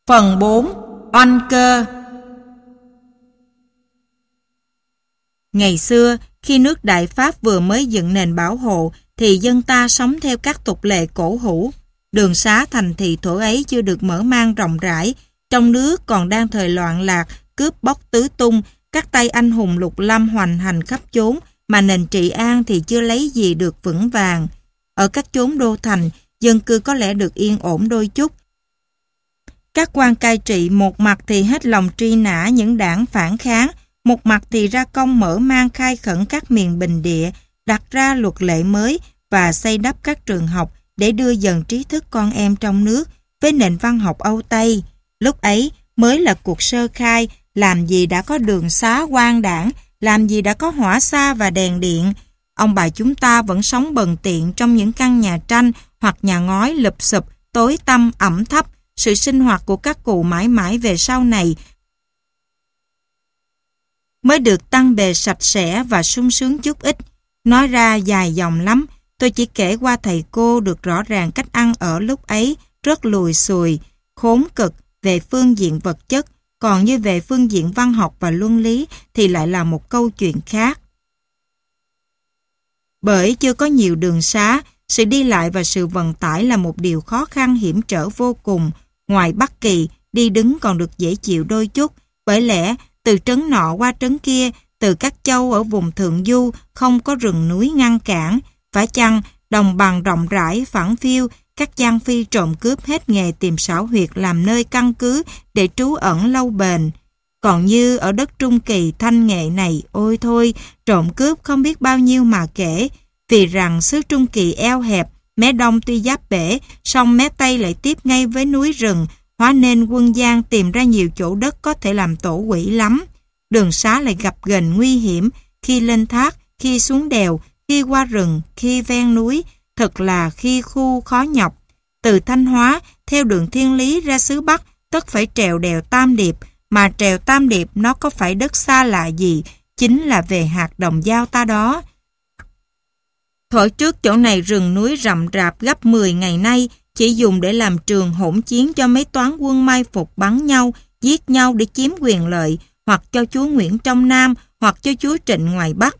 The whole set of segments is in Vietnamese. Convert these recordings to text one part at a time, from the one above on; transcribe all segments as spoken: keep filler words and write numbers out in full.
Phần bốn. Oanh cơ. Ngày xưa, khi nước Đại Pháp vừa mới dựng nền bảo hộ, thì dân ta sống theo các tục lệ cổ hủ. Đường xá thành thị thuở ấy chưa được mở mang rộng rãi, trong nước còn đang thời loạn lạc, cướp bóc tứ tung, các tay anh hùng lục lâm hoành hành khắp chốn, mà nền trị an thì chưa lấy gì được vững vàng. Ở các chốn đô thành, dân cư có lẽ được yên ổn đôi chút. Các quan cai trị một mặt thì hết lòng truy nã những đảng phản kháng, một mặt thì ra công mở mang khai khẩn các miền bình địa, đặt ra luật lệ mới và xây đắp các trường học để đưa dần trí thức con em trong nước với nền văn học Âu Tây. Lúc ấy mới là cuộc sơ khai, làm gì đã có đường xá quan đảng, làm gì đã có hỏa xa và đèn điện. Ông bà chúng ta vẫn sống bần tiện trong những căn nhà tranh hoặc nhà ngói lụp xụp, tối tăm, ẩm thấp. Sự sinh hoạt của các cụ mãi mãi về sau này mới được tăng bề sạch sẽ và sung sướng chút ít. Nói ra dài dòng lắm, tôi chỉ kể qua thầy cô được rõ ràng cách ăn ở lúc ấy rất lùi xùi, khốn cực về phương diện vật chất, còn như về phương diện văn học và luân lý thì lại là một câu chuyện khác. Bởi chưa có nhiều đường xá, sự đi lại và sự vận tải là một điều khó khăn hiểm trở vô cùng. Ngoài Bắc Kỳ, đi đứng còn được dễ chịu đôi chút, bởi lẽ từ trấn nọ qua trấn kia, từ các châu ở vùng thượng du không có rừng núi ngăn cản. Phải chăng đồng bằng rộng rãi phẳng phiu, các giang phi trộm cướp hết nghề tìm xảo huyệt làm nơi căn cứ để trú ẩn lâu bền. Còn như ở đất Trung Kỳ Thanh Nghệ này, ôi thôi, trộm cướp không biết bao nhiêu mà kể, vì rằng xứ Trung Kỳ eo hẹp, mé đông tuy giáp bể, song mé tây lại tiếp ngay với núi rừng, hóa nên quân gian tìm ra nhiều chỗ đất có thể làm tổ quỷ lắm. Đường xá lại gập ghềnh nguy hiểm, khi lên thác, khi xuống đèo, khi qua rừng, khi ven núi, thật là khi khu khó nhọc. Từ Thanh Hóa, theo đường Thiên Lý ra xứ Bắc, tất phải trèo đèo Tam Điệp, mà trèo Tam Điệp nó có phải đất xa lạ gì, chính là về hạt Đồng Dao ta đó. Thuở trước chỗ này rừng núi rậm rạp gấp mười ngày nay, chỉ dùng để làm trường hỗn chiến cho mấy toán quân mai phục bắn nhau, giết nhau để chiếm quyền lợi, hoặc cho chúa Nguyễn trong Nam, hoặc cho chúa Trịnh ngoài Bắc.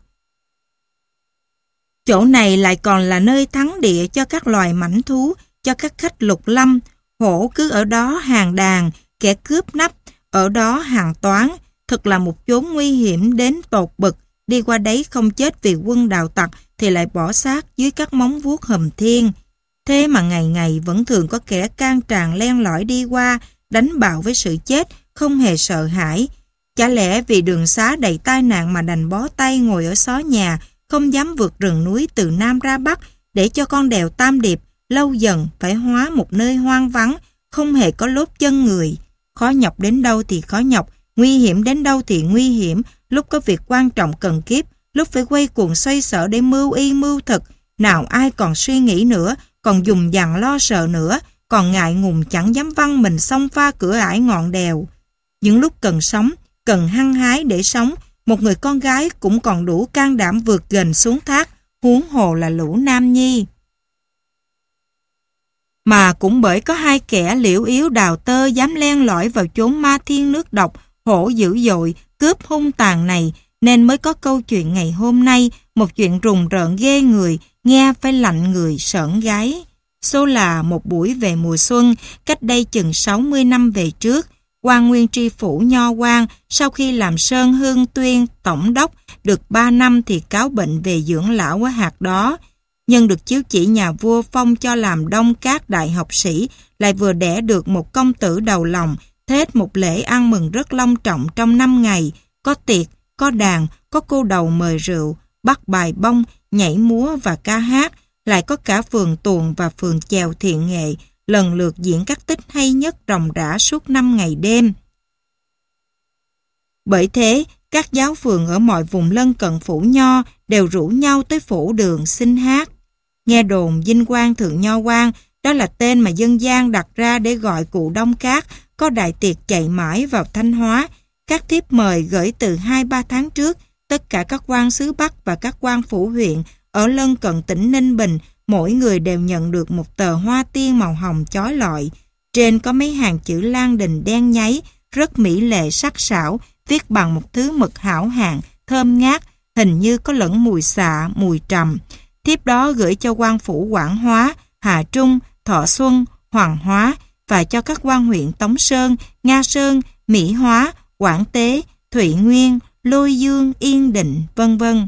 Chỗ này lại còn là nơi thắng địa cho các loài mãnh thú, cho các khách lục lâm. Hổ cứ ở đó hàng đàn, kẻ cướp nắp, ở đó hàng toán. Thật là một chốn nguy hiểm đến tột bực, đi qua đấy không chết vì quân đào tặc thì lại bỏ xác dưới các móng vuốt hùm thiên. Thế mà ngày ngày vẫn thường có kẻ can tràn len lỏi đi qua, đánh bạo với sự chết, không hề sợ hãi. Chả lẽ vì đường xá đầy tai nạn mà đành bó tay ngồi ở xó nhà, không dám vượt rừng núi từ Nam ra Bắc, để cho con đèo Tam Điệp lâu dần phải hóa một nơi hoang vắng, không hề có lốp chân người. Khó nhọc đến đâu thì khó nhọc, nguy hiểm đến đâu thì nguy hiểm, lúc có việc quan trọng cần kiếp, lúc phải quay cuồng xoay sở để mưu y mưu thực, nào ai còn suy nghĩ nữa, còn dùng dằn lo sợ nữa, còn ngại ngùng chẳng dám văng mình xông pha cửa ải ngọn đèo. Những lúc cần sống, cần hăng hái để sống, một người con gái cũng còn đủ can đảm vượt ghềnh xuống thác, huống hồ là lũ nam nhi. Mà cũng bởi có hai kẻ liễu yếu đào tơ dám len lỏi vào chốn ma thiên nước độc, hổ dữ dội, cướp hung tàn này, nên mới có câu chuyện ngày hôm nay, một chuyện rùng rợn ghê người, nghe phải lạnh người sởn gáy. Số là một buổi về mùa xuân, cách đây chừng sáu mươi năm về trước, Quan Nguyên tri phủ Nho Quan sau khi làm Sơn Hương Tuyên tổng đốc được ba năm thì cáo bệnh về dưỡng lão ở hạt đó. Nhân được chiếu chỉ nhà vua phong cho làm đông các đại học sĩ, lại vừa đẻ được một công tử đầu lòng, thết một lễ ăn mừng rất long trọng trong năm ngày, có tiệc, có đàn, có cô đầu mời rượu, bắt bài bông, nhảy múa và ca hát, lại có cả phường tuồng và phường chèo thiện nghệ, lần lượt diễn các tích hay nhất ròng rã suốt năm ngày đêm. Bởi thế, các giáo phường ở mọi vùng lân cận phủ Nho đều rủ nhau tới phủ đường xin hát. Nghe đồn Vinh Quang Thượng Nho Quan, đó là tên mà dân gian đặt ra để gọi cụ Đông Cát, có đại tiệc chạy mãi vào Thanh Hóa. Các thiếp mời gửi từ hai ba tháng trước, tất cả các quan xứ Bắc và các quan phủ huyện ở lân cận tỉnh Ninh Bình, mỗi người đều nhận được một tờ hoa tiên màu hồng chói lọi. Trên có mấy hàng chữ Lan Đình đen nháy, rất mỹ lệ sắc sảo, viết bằng một thứ mực hảo hạng, thơm ngát, hình như có lẫn mùi xạ, mùi trầm. Thiếp đó gửi cho quan phủ Quảng Hóa, Hà Trung, Thọ Xuân, Hoàng Hóa và cho các quan huyện Tống Sơn, Nga Sơn, Mỹ Hóa, Quảng Tế, Thụy Nguyên, Lôi Dương, Yên Định, vân vân.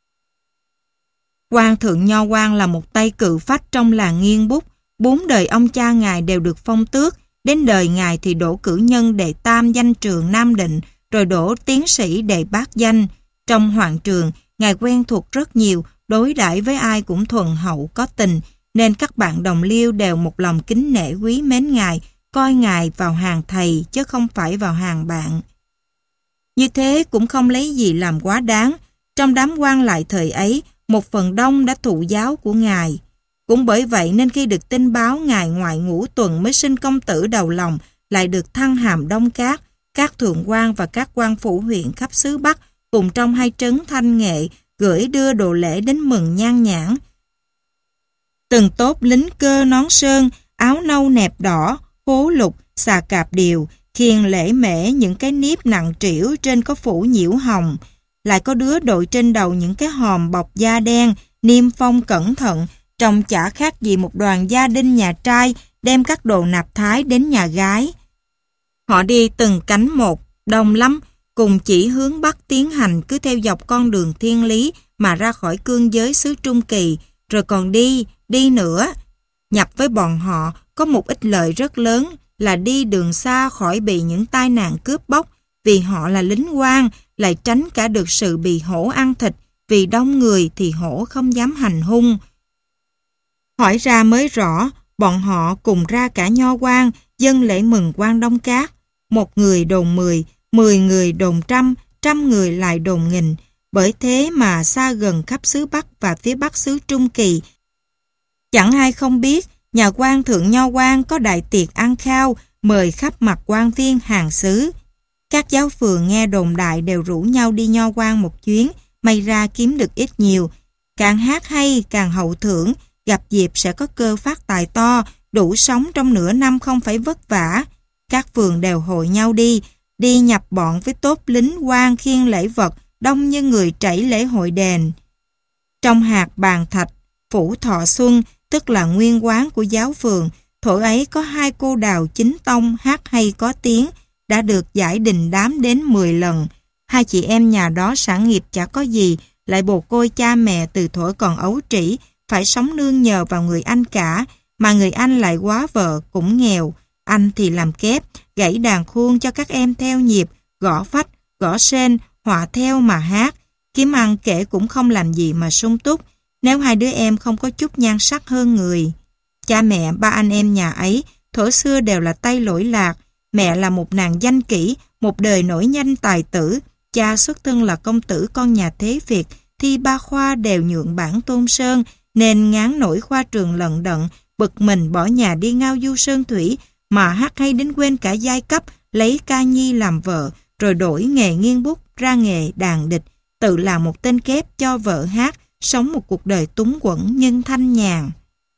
Quan Thượng Nho Quan là một tay cự phách trong làng nghiên bút. Bốn đời ông cha ngài đều được phong tước, đến đời ngài thì đỗ cử nhân đệ tam danh trường Nam Định, rồi đỗ tiến sĩ đệ bát danh. Trong hoàng trường, ngài quen thuộc rất nhiều, đối đãi với ai cũng thuần hậu có tình, nên các bạn đồng liêu đều một lòng kính nể quý mến ngài, coi ngài vào hàng thầy chứ không phải vào hàng bạn. Như thế cũng không lấy gì làm quá đáng. Trong đám quan lại thời ấy, một phần đông đã thụ giáo của ngài. Cũng bởi vậy nên khi được tin báo ngài ngoại ngũ tuần mới sinh công tử đầu lòng, lại được thăng hàm Đông Cát, các thượng quan và các quan phủ huyện khắp xứ Bắc cùng trong hai trấn Thanh Nghệ gửi đưa đồ lễ đến mừng nhan nhãn. Từng tốp lính cơ nón sơn, áo nâu nẹp đỏ, hố lục, xà cạp điều, khiêng lễ mễ những cái nếp nặng trĩu trên có phủ nhiễu hồng. Lại có đứa đội trên đầu những cái hòm bọc da đen, niêm phong cẩn thận, trông chả khác gì một đoàn gia đình nhà trai đem các đồ nạp thái đến nhà gái. Họ đi từng cánh một, đông lắm, cùng chỉ hướng Bắc tiến hành cứ theo dọc con đường thiên lý mà ra khỏi cương giới xứ Trung Kỳ, rồi còn đi, đi nữa. Nhập với bọn họ có một ích lợi rất lớn là đi đường xa khỏi bị những tai nạn cướp bóc, vì họ là lính quan, lại tránh cả được sự bị hổ ăn thịt, vì đông người thì hổ không dám hành hung. Hỏi ra mới rõ, bọn họ cùng ra cả nho quan, dân lễ mừng quan Đông Cát. Một người đồn mười, mười người đồn trăm, trăm người lại đồn nghìn. Bởi thế mà xa gần khắp xứ Bắc và phía Bắc xứ Trung Kỳ. Chẳng ai không biết, nhà quan Thượng Nho Quan có đại tiệc ăn khao, mời khắp mặt quan viên hàng xứ. Các giáo phường nghe đồn đại đều rủ nhau đi Nho Quan một chuyến, may ra kiếm được ít nhiều. Càng hát hay, càng hậu thưởng, gặp dịp sẽ có cơ phát tài to, đủ sống trong nửa năm không phải vất vả. Các phường đều hội nhau đi, đi nhập bọn với tốp lính quan khiêng lễ vật, đông như người trảy lễ hội đền. Trong hạt Bàn Thạch, phủ Thọ Xuân, tức là nguyên quán của giáo phường, thổ ấy có hai cô đào chính tông hát hay có tiếng, đã được giải đình đám đến mười lần. Hai chị em nhà đó sản nghiệp chả có gì, lại bồ côi cha mẹ từ thuở còn ấu trĩ, phải sống nương nhờ vào người anh cả, mà người anh lại quá vợ cũng nghèo. Anh thì làm kép, gãy đàn khuôn cho các em theo nhịp, gõ phách, gõ sên, họa theo mà hát. Kiếm ăn kể cũng không làm gì mà sung túc, nếu hai đứa em không có chút nhan sắc hơn người. Cha mẹ ba anh em nhà ấy, thuở xưa đều là tay lỗi lạc. Mẹ là một nàng danh kỹ, một đời nổi danh tài tử. Cha xuất thân là công tử con nhà Thế Việt, thi ba khoa đều nhượng bản Tôn Sơn, nên ngán nổi khoa trường lận đận, bực mình bỏ nhà đi ngao du sơn thủy, mà hát hay đến quên cả giai cấp, lấy ca nhi làm vợ, rồi đổi nghề nghiêng bút ra nghề đàn địch, tự làm một tên kép cho vợ hát, sống một cuộc đời túng quẫn nhưng thanh nhàn.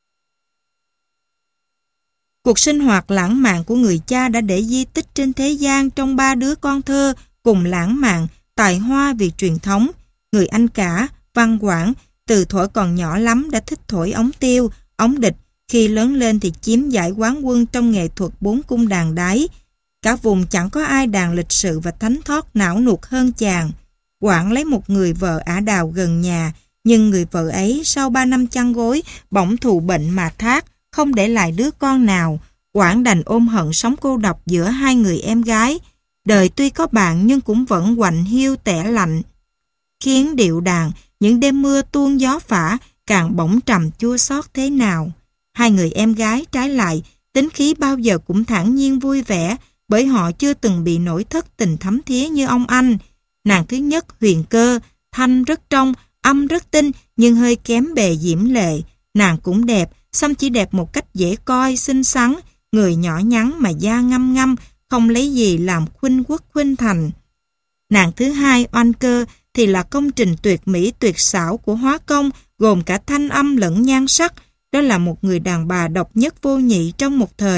Cuộc sinh hoạt lãng mạn của người cha đã để di tích trên thế gian trong ba đứa con thơ cùng lãng mạn, tài hoa vì truyền thống. Người anh cả, Văn Quảng, từ thuở còn nhỏ lắm đã thích thổi ống tiêu, ống địch, khi lớn lên thì chiếm giải quán quân trong nghệ thuật bốn cung đàn đáy. Cả vùng chẳng có ai đàn lịch sự và thánh thót não nuột hơn chàng. Quảng lấy một người vợ ả đào gần nhà, nhưng người vợ ấy sau ba năm chăn gối, bỗng thụ bệnh mà thác, không để lại đứa con nào. Quảng đành ôm hận sống cô độc giữa hai người em gái. Đời tuy có bạn nhưng cũng vẫn quạnh hiu tẻ lạnh. Khiến điệu đàn, những đêm mưa tuôn gió phả, càng bỗng trầm chua xót thế nào. Hai người em gái trái lại, tính khí bao giờ cũng thản nhiên vui vẻ, bởi họ chưa từng bị nổi thất tình thấm thía như ông anh. Nàng thứ nhất Huyền Cơ, thanh rất trong, âm rất tinh, nhưng hơi kém bề diễm lệ. Nàng cũng đẹp, xăm chỉ đẹp một cách dễ coi, xinh xắn, người nhỏ nhắn mà da ngăm ngăm, không lấy gì làm khuynh quốc khuynh thành. Nàng thứ hai Oanh Cơ thì là công trình tuyệt mỹ tuyệt xảo của hóa công, gồm cả thanh âm lẫn nhan sắc. Đó là một người đàn bà độc nhất vô nhị trong một thời,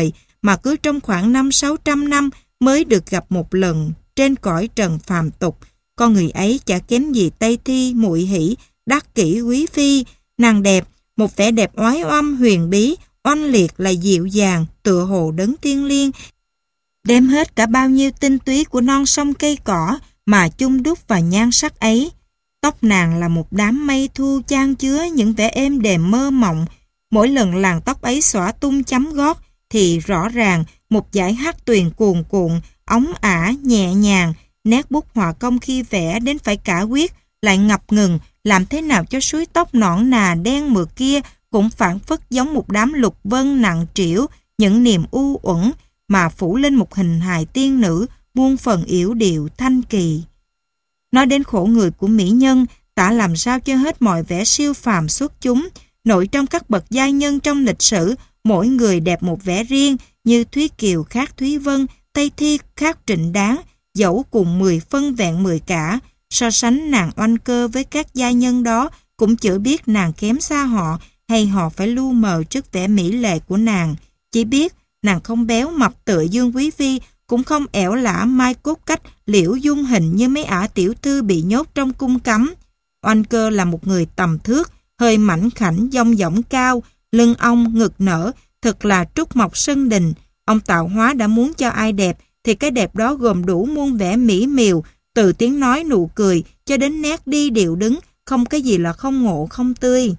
mà cứ trong khoảng năm sáu trăm năm mới được gặp một lần trên cõi trần phàm tục. Con người ấy chả kém gì Tây Thi, Muội Hỷ, Đắc Kỷ, Quý Phi. Nàng đẹp, một vẻ đẹp oái oăm huyền bí, oanh liệt là dịu dàng, tựa hồ đấng thiên liêng, đem hết cả bao nhiêu tinh túy của non sông cây cỏ mà chung đúc vào nhan sắc ấy. Tóc nàng là một đám mây thu chan chứa những vẻ êm đềm mơ mộng. Mỗi lần làn tóc ấy xõa tung chấm gót thì rõ ràng một dải hát tuyền cuồn cuộn, óng ả, nhẹ nhàng. Nét bút họa công khi vẽ đến phải cả quyết, lại ngập ngừng, làm thế nào cho suối tóc nõn nà đen mượt kia cũng phảng phất giống một đám lục vân nặng trĩu, những niềm u uẩn mà phủ lên một hình hài tiên nữ muôn phần yểu điệu thanh kỳ. Nói đến khổ người của mỹ nhân, tả làm sao cho hết mọi vẻ siêu phàm xuất chúng. Nội trong các bậc giai nhân trong lịch sử, mỗi người đẹp một vẻ riêng, như Thúy Kiều khác Thúy Vân, Tây Thi khác Trịnh Đáng, dẫu cùng mười phân vẹn mười cả. So sánh nàng Oanh Cơ với các giai nhân đó cũng chưa biết nàng kém xa họ, hay họ phải lu mờ trước vẻ mỹ lệ của nàng. Chỉ biết nàng không béo mập tựa Dương Quý Phi, cũng không ẻo lả mai cốt cách, liễu dung hình như mấy ả tiểu thư bị nhốt trong cung cấm. Oanh Cơ là một người tầm thước, hơi mảnh khảnh, dong dỏng cao, lưng ong, ngực nở, thật là trúc mộc sân đình. Ông tạo hóa đã muốn cho ai đẹp, thì cái đẹp đó gồm đủ muôn vẻ mỹ miều, từ tiếng nói nụ cười cho đến nét đi điệu đứng, không cái gì là không ngộ không tươi.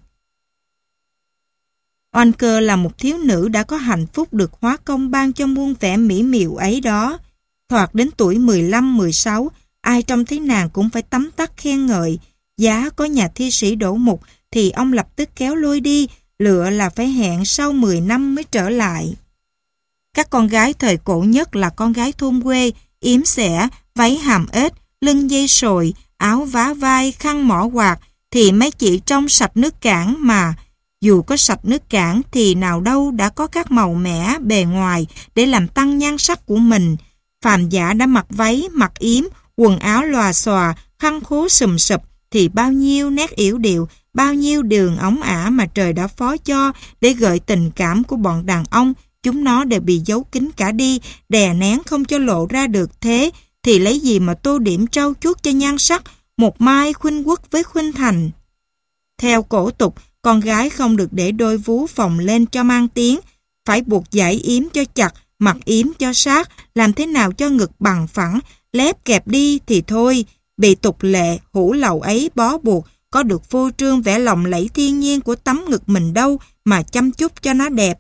Oanh Cơ là một thiếu nữ đã có hạnh phúc được hóa công ban cho muôn vẻ mỹ miều ấy đó. Thoạt đến tuổi mười lăm mười sáu, ai trông thấy nàng cũng phải tấm tắc khen ngợi. Giá có nhà thi sĩ đổ mục thì ông lập tức kéo lôi đi, lựa là phải hẹn sau mười năm mới trở lại. Các con gái thời cổ nhất là con gái thôn quê, yếm xẻ, váy hàm ếch, lưng dây sồi, áo vá vai, khăn mỏ quạt, thì mấy chị trông sạch nước cảng mà. Dù có sạch nước cảng thì nào đâu đã có các màu mẻ bề ngoài để làm tăng nhan sắc của mình. Phàm giả đã mặc váy, mặc yếm, quần áo lòa xòa, khăn khố sùm sụp thì bao nhiêu nét yểu điệu, bao nhiêu đường óng ả mà trời đã phó cho để gợi tình cảm của bọn đàn ông, chúng nó đều bị giấu kín cả đi, đè nén không cho lộ ra được. Thế thì lấy gì mà tô điểm trau chuốt cho nhan sắc, một mai khuynh quốc với khuynh thành. Theo cổ tục, con gái không được để đôi vú phồng lên cho mang tiếng, phải buộc dải yếm cho chặt, mặt yếm cho sát, làm thế nào cho ngực bằng phẳng, lép kẹp đi thì thôi. Bị tục lệ, hủ lậu ấy bó buộc, có được phô trương vẻ lộng lẫy thiên nhiên của tấm ngực mình đâu mà chăm chút cho nó đẹp.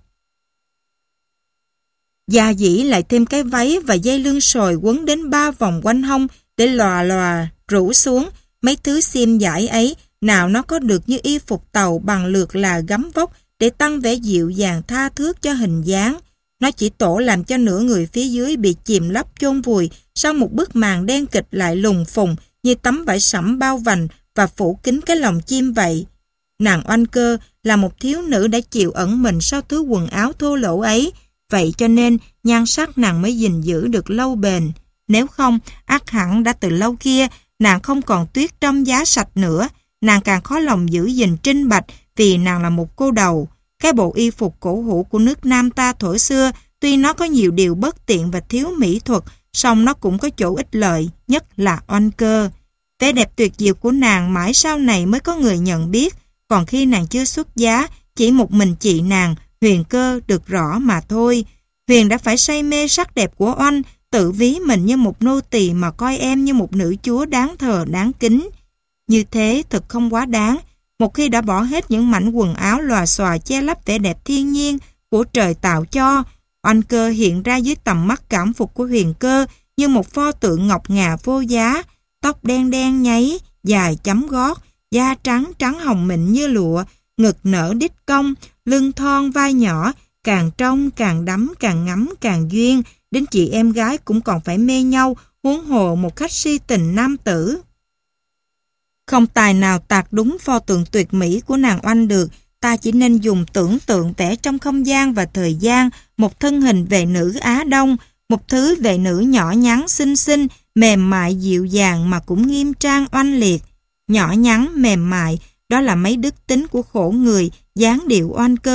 Gia dĩ lại thêm cái váy và dây lưng sồi quấn đến ba vòng quanh hông để lòa lòa rủ xuống. Mấy thứ xiêm dải ấy, nào nó có được như y phục tàu bằng lượt là gấm vóc để tăng vẻ dịu dàng tha thước cho hình dáng. Nó chỉ tổ làm cho nửa người phía dưới bị chìm lấp chôn vùi sau một bức màn đen kịch lại lùng phùng như tấm vải sẫm bao vành và phủ kín cái lòng chim vậy. Nàng Oanh Cơ là một thiếu nữ đã chịu ẩn mình sau thứ quần áo thô lỗ ấy, vậy cho nên nhan sắc nàng mới gìn giữ được lâu bền. Nếu không, ắt hẳn đã từ lâu kia nàng không còn tuyết trong giá sạch nữa. Nàng càng khó lòng giữ gìn trinh bạch vì nàng là một cô đầu. Cái bộ y phục cổ hủ của nước Nam ta thuở xưa, tuy nó có nhiều điều bất tiện và thiếu mỹ thuật, song nó cũng có chỗ ích lợi, nhất là Oanh Cơ. Vẻ đẹp tuyệt diệu của nàng mãi sau này mới có người nhận biết, còn khi nàng chưa xuất giá, chỉ một mình chị nàng, Huyền Cơ, được rõ mà thôi. Huyền đã phải say mê sắc đẹp của Oanh, tự ví mình như một nô tỳ mà coi em như một nữ chúa đáng thờ đáng kính. Như thế thật không quá đáng. Một khi đã bỏ hết những mảnh quần áo lòa xòa che lấp vẻ đẹp thiên nhiên của trời tạo cho, Oanh Cơ hiện ra dưới tầm mắt cảm phục của Huyền Cơ như một pho tượng ngọc ngà vô giá, tóc đen đen nháy, dài chấm gót, da trắng trắng hồng mịn như lụa, ngực nở đít cong, lưng thon vai nhỏ, càng trông càng đắm, càng ngắm càng duyên, đến chị em gái cũng còn phải mê nhau, huống hồ một khách si tình nam tử. Không tài nào tạc đúng pho tượng tuyệt mỹ của nàng Oanh được, ta chỉ nên dùng tưởng tượng vẽ trong không gian và thời gian một thân hình vệ nữ Á Đông, một thứ vệ nữ nhỏ nhắn xinh xinh, mềm mại dịu dàng mà cũng nghiêm trang oanh liệt. Nhỏ nhắn, mềm mại, đó là mấy đức tính của khổ người, dáng điệu Oanh Cơ,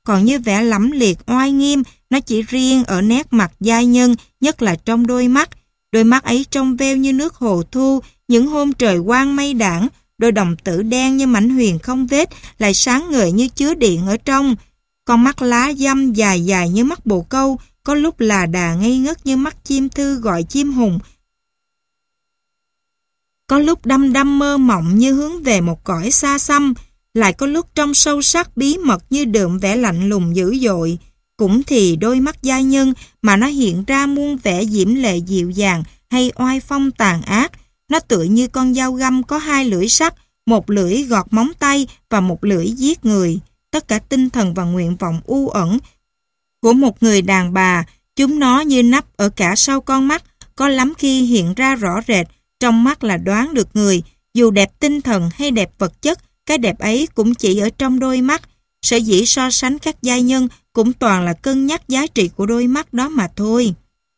còn như vẻ lẫm liệt oai nghiêm, nó chỉ riêng ở nét mặt giai nhân, nhất là trong đôi mắt. Đôi mắt ấy trong veo như nước hồ thu, những hôm trời quang mây đãng, đôi đồng tử đen như mảnh huyền không vết, lại sáng ngời như chứa điện ở trong. Con mắt lá dăm dài dài như mắt bồ câu, có lúc là đà ngây ngất như mắt chim thư gọi chim hùng. Có lúc đăm đăm mơ mộng như hướng về một cõi xa xăm, lại có lúc trong sâu sắc bí mật như đượm vẻ lạnh lùng dữ dội. Cũng thì đôi mắt giai nhân mà nó hiện ra muôn vẻ diễm lệ dịu dàng hay oai phong tàn ác. Nó tựa như con dao găm có hai lưỡi sắc, một lưỡi gọt móng tay và một lưỡi giết người. Tất cả tinh thần và nguyện vọng u ẩn của một người đàn bà, chúng nó như nắp ở cả sau con mắt, có lắm khi hiện ra rõ rệt, trong mắt là đoán được người. Dù đẹp tinh thần hay đẹp vật chất, cái đẹp ấy cũng chỉ ở trong đôi mắt. Sở dĩ so sánh các giai nhân cũng toàn là cân nhắc giá trị của đôi mắt đó mà thôi.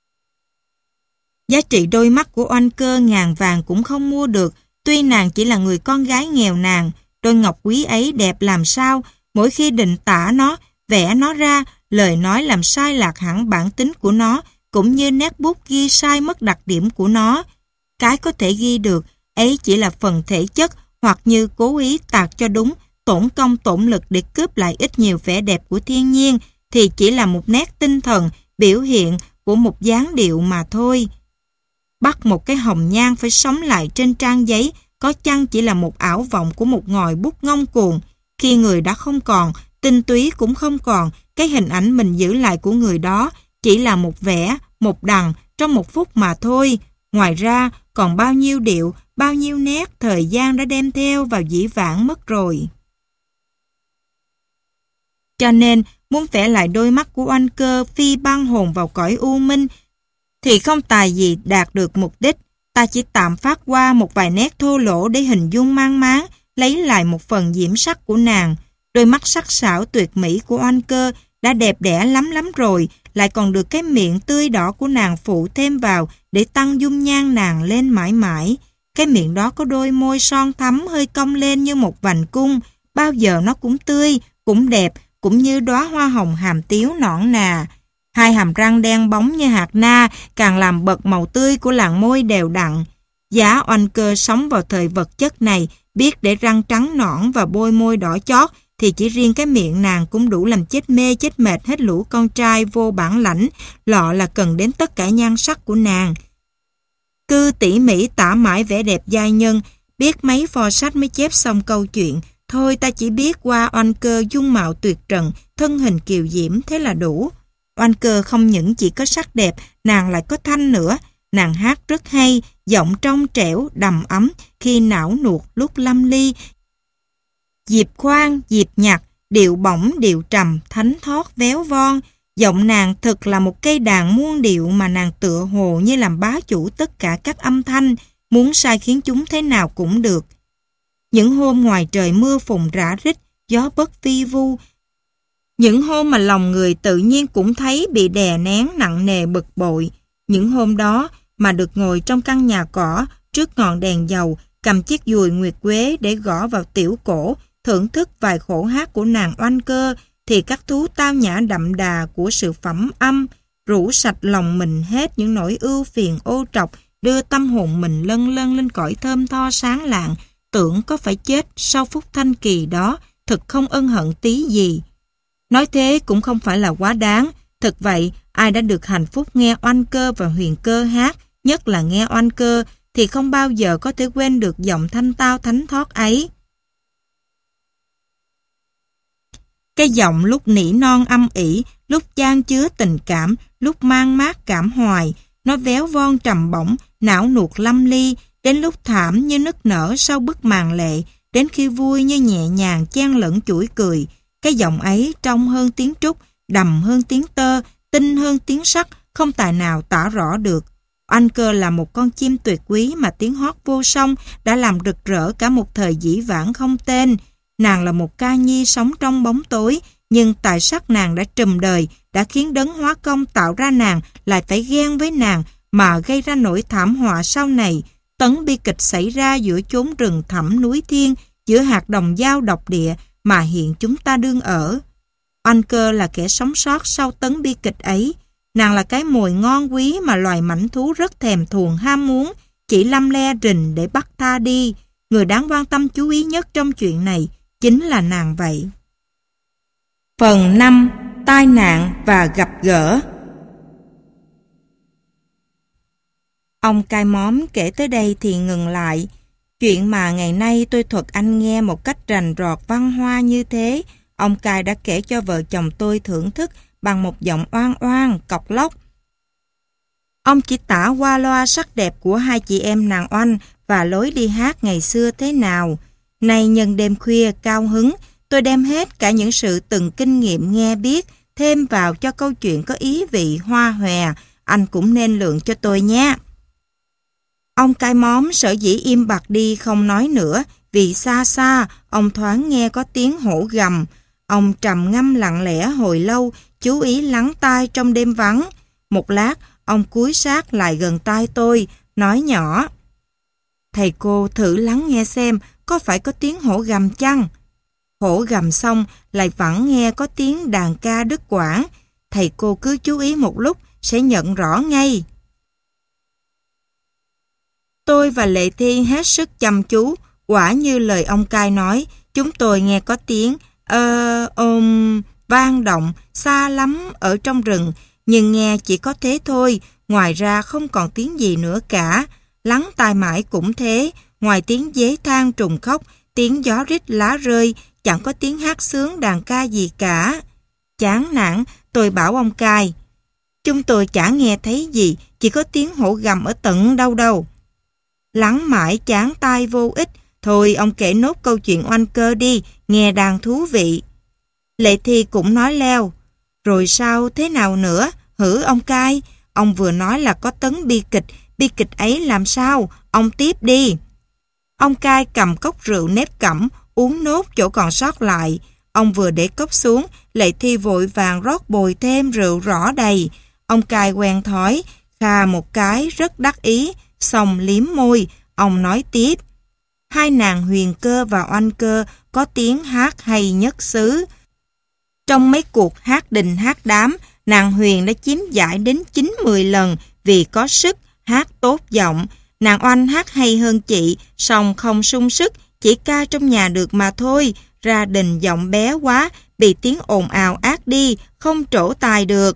Giá trị đôi mắt của Oanh Cơ ngàn vàng cũng không mua được, tuy nàng chỉ là người con gái nghèo nàn. Đôi ngọc quý ấy đẹp làm sao, mỗi khi định tả nó, vẽ nó ra, lời nói làm sai lạc hẳn bản tính của nó, cũng như nét bút ghi sai mất đặc điểm của nó. Cái có thể ghi được, ấy chỉ là phần thể chất, hoặc như cố ý tạc cho đúng, tổn công tổn lực để cướp lại ít nhiều vẻ đẹp của thiên nhiên, thì chỉ là một nét tinh thần, biểu hiện của một dáng điệu mà thôi. Bắt một cái hồng nhan phải sống lại trên trang giấy, có chăng chỉ là một ảo vọng của một ngòi bút ngông cuồng. Khi người đã không còn, tinh túy cũng không còn, cái hình ảnh mình giữ lại của người đó chỉ là một vẽ, một đằng trong một phút mà thôi. Ngoài ra, còn bao nhiêu điệu, bao nhiêu nét thời gian đã đem theo vào dĩ vãng mất rồi. Cho nên, muốn vẽ lại đôi mắt của Oanh Cơ phi băng hồn vào cõi u minh, thì không tài gì đạt được mục đích. Ta chỉ tạm phát qua một vài nét thô lỗ để hình dung mang máng, lấy lại một phần diễm sắc của nàng. Đôi mắt sắc sảo tuyệt mỹ của Oanh Cơ đã đẹp đẽ lắm lắm rồi, lại còn được cái miệng tươi đỏ của nàng phụ thêm vào để tăng dung nhan nàng lên mãi mãi. Cái miệng đó có đôi môi son thắm hơi cong lên như một vành cung, bao giờ nó cũng tươi, cũng đẹp, cũng như đóa hoa hồng hàm tiếu nõn nà. Hai hàm răng đen bóng như hạt na càng làm bật màu tươi của làn môi đều đặn. Giá Oanh Cơ sống vào thời vật chất này, biết để răng trắng nõn và bôi môi đỏ chót, thì chỉ riêng cái miệng nàng cũng đủ làm chết mê chết mệt hết lũ con trai vô bản lãnh, lọ là cần đến tất cả nhan sắc của nàng. Cứ tỉ mỉ tả mãi vẻ đẹp giai nhân, biết mấy phò sách mới chép xong câu chuyện. Thôi ta chỉ biết qua Oanh Cơ dung mạo tuyệt trần, thân hình kiều diễm, thế là đủ. Oanh Cơ không những chỉ có sắc đẹp, nàng lại có thanh nữa. Nàng hát rất hay, giọng trong trẻo, đầm ấm, khi não nuột lúc lâm ly. Dịp khoan, dịp nhạc, điệu bổng, điệu trầm, thánh thót, véo von. Giọng nàng thực là một cây đàn muôn điệu mà nàng tựa hồ như làm bá chủ tất cả các âm thanh, muốn sai khiến chúng thế nào cũng được. Những hôm ngoài trời mưa phùn rã rít, gió bất vi vu, những hôm mà lòng người tự nhiên cũng thấy bị đè nén nặng nề bực bội. Những hôm đó mà được ngồi trong căn nhà cỏ trước ngọn đèn dầu, cầm chiếc dùi nguyệt quế để gõ vào tiểu cổ, thưởng thức vài khổ hát của nàng Oanh Cơ, thì các thú tao nhã đậm đà của sự phẩm âm rủ sạch lòng mình hết những nỗi ưu phiền ô trọc, đưa tâm hồn mình lân lân lên cõi thơm tho sáng lạng, tưởng có phải chết sau phút thanh kỳ đó, thực không ân hận tí gì. Nói thế cũng không phải là quá đáng. Thực vậy, ai đã được hạnh phúc nghe Oanh Cơ và Huyền Cơ hát, nhất là nghe Oanh Cơ, thì không bao giờ có thể quên được giọng thanh tao thánh thót ấy. Cái giọng lúc nỉ non âm ỉ, lúc chan chứa tình cảm, lúc mang mát cảm hoài, nó véo von trầm bổng, não nuột lâm ly, đến lúc thảm như nức nở sau bức màn lệ, đến khi vui như nhẹ nhàng chen lẫn chuỗi cười. Cái giọng ấy trong hơn tiếng trúc, đầm hơn tiếng tơ, tinh hơn tiếng sắt, không tài nào tả rõ được. Oanh Cơ là một con chim tuyệt quý mà tiếng hót vô song đã làm rực rỡ cả một thời dĩ vãng không tên. Nàng là một ca nhi sống trong bóng tối, nhưng tài sắc nàng đã trùm đời, đã khiến đấng hóa công tạo ra nàng lại phải ghen với nàng mà gây ra nỗi thảm họa sau này. Tấn bi kịch xảy ra giữa chốn rừng thẳm núi thiên, giữa hạt đồng dao độc địa mà hiện chúng ta đương ở. Oanh Cơ là kẻ sống sót sau tấn bi kịch ấy. Nàng là cái mồi ngon quý mà loài mãnh thú rất thèm thuồng ham muốn, chỉ lăm le rình để bắt ta đi. Người đáng quan tâm chú ý nhất trong chuyện này chính là nàng vậy. Phần năm. Tai nạn và gặp gỡ. Ông cai móm kể tới đây thì ngừng lại. Chuyện mà ngày nay tôi thuật anh nghe một cách rành rọt văn hoa như thế, ông cai đã kể cho vợ chồng tôi thưởng thức bằng một giọng oan oan, cọc lóc. Ông chỉ tả qua loa sắc đẹp của hai chị em nàng Oanh và lối đi hát ngày xưa thế nào. Nay nhân đêm khuya cao hứng, tôi đem hết cả những sự từng kinh nghiệm nghe biết, thêm vào cho câu chuyện có ý vị hoa hòe, anh cũng nên lượng cho tôi nhé. Ông cai móm sở dĩ im bặt đi không nói nữa, vì xa xa, ông thoáng nghe có tiếng hổ gầm. Ông trầm ngâm lặng lẽ hồi lâu, chú ý lắng tai trong đêm vắng. Một lát, ông cúi sát lại gần tai tôi, nói nhỏ. Thầy cô thử lắng nghe xem, có phải có tiếng hổ gầm chăng? Hổ gầm xong, lại vẫn nghe có tiếng đàn ca đứt quãng. Thầy cô cứ chú ý một lúc, sẽ nhận rõ ngay. Tôi và Lệ Thi hết sức chăm chú, quả như lời ông cai nói, chúng tôi nghe có tiếng ơ ôm vang động xa lắm ở trong rừng, nhưng nghe chỉ có thế thôi, ngoài ra không còn tiếng gì nữa cả. Lắng tai mãi cũng thế, ngoài tiếng dế than trùng khóc, tiếng gió rít lá rơi, chẳng có tiếng hát sướng đàn ca gì cả. Chán nản, tôi bảo ông cai, chúng tôi chả nghe thấy gì, chỉ có tiếng hổ gầm ở tận đâu đâu. Lắng mãi chán tai vô ích, thôi ông kể nốt câu chuyện Oanh Cơ đi, nghe đàn thú vị. Lệ Thi cũng nói leo, rồi sao thế nào nữa, hử ông cai, ông vừa nói là có tấn bi kịch, bi kịch ấy làm sao, ông tiếp đi. Ông cai cầm cốc rượu nếp cẩm, uống nốt chỗ còn sót lại. Ông vừa để cốc xuống, Lệ Thi vội vàng rót bồi thêm rượu rõ đầy. Ông cai quen thói, khà một cái rất đắc ý, xong liếm môi, ông nói tiếp. Hai nàng Huyền Cơ và Oanh Cơ có tiếng hát hay nhất xứ. Trong mấy cuộc hát đình hát đám, nàng Huyền đã chiếm giải đến chín mười lần vì có sức, hát tốt giọng. Nàng Oanh hát hay hơn chị, song không sung sức, chỉ ca trong nhà được mà thôi. Ra đình giọng bé quá, bị tiếng ồn ào át đi, không trổ tài được.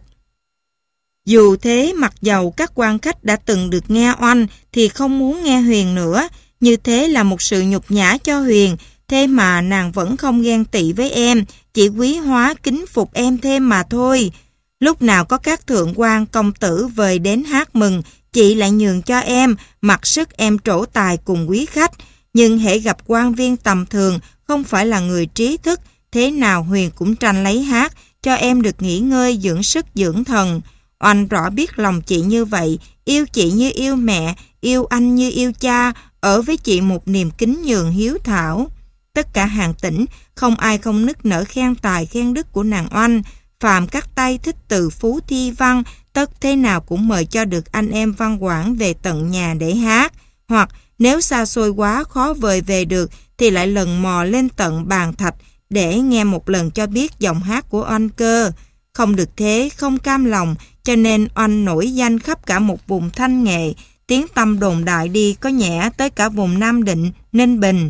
Dù thế, mặc dầu các quan khách đã từng được nghe Oanh thì không muốn nghe Huyền nữa. Như thế là một sự nhục nhã cho Huyền, thế mà nàng vẫn không ghen tị với em, chỉ quý hóa kính phục em thêm mà thôi. Lúc nào có các thượng quan công tử vời đến hát mừng, chị lại nhường cho em, mặc sức em trổ tài cùng quý khách. Nhưng hễ gặp quan viên tầm thường, không phải là người trí thức, thế nào Huyền cũng tranh lấy hát, cho em được nghỉ ngơi dưỡng sức dưỡng thần. Oanh rõ biết lòng chị như vậy, yêu chị như yêu mẹ, yêu anh như yêu cha, ở với chị một niềm kính nhường hiếu thảo. Tất cả hàng tỉnh, không ai không nức nở khen tài khen đức của nàng Oanh. Phàm các tay thích từ phú thi văn, tất thế nào cũng mời cho được anh em văn quản về tận nhà để hát. Hoặc nếu xa xôi quá khó vời về được, thì lại lần mò lên tận Bàn Thạch để nghe một lần cho biết giọng hát của Oanh Cơ. Không được thế, không cam lòng, cho nên Oanh nổi danh khắp cả một vùng thanh nghệ, tiếng tăm đồn đại đi có nhẽ tới cả vùng Nam Định, Ninh Bình.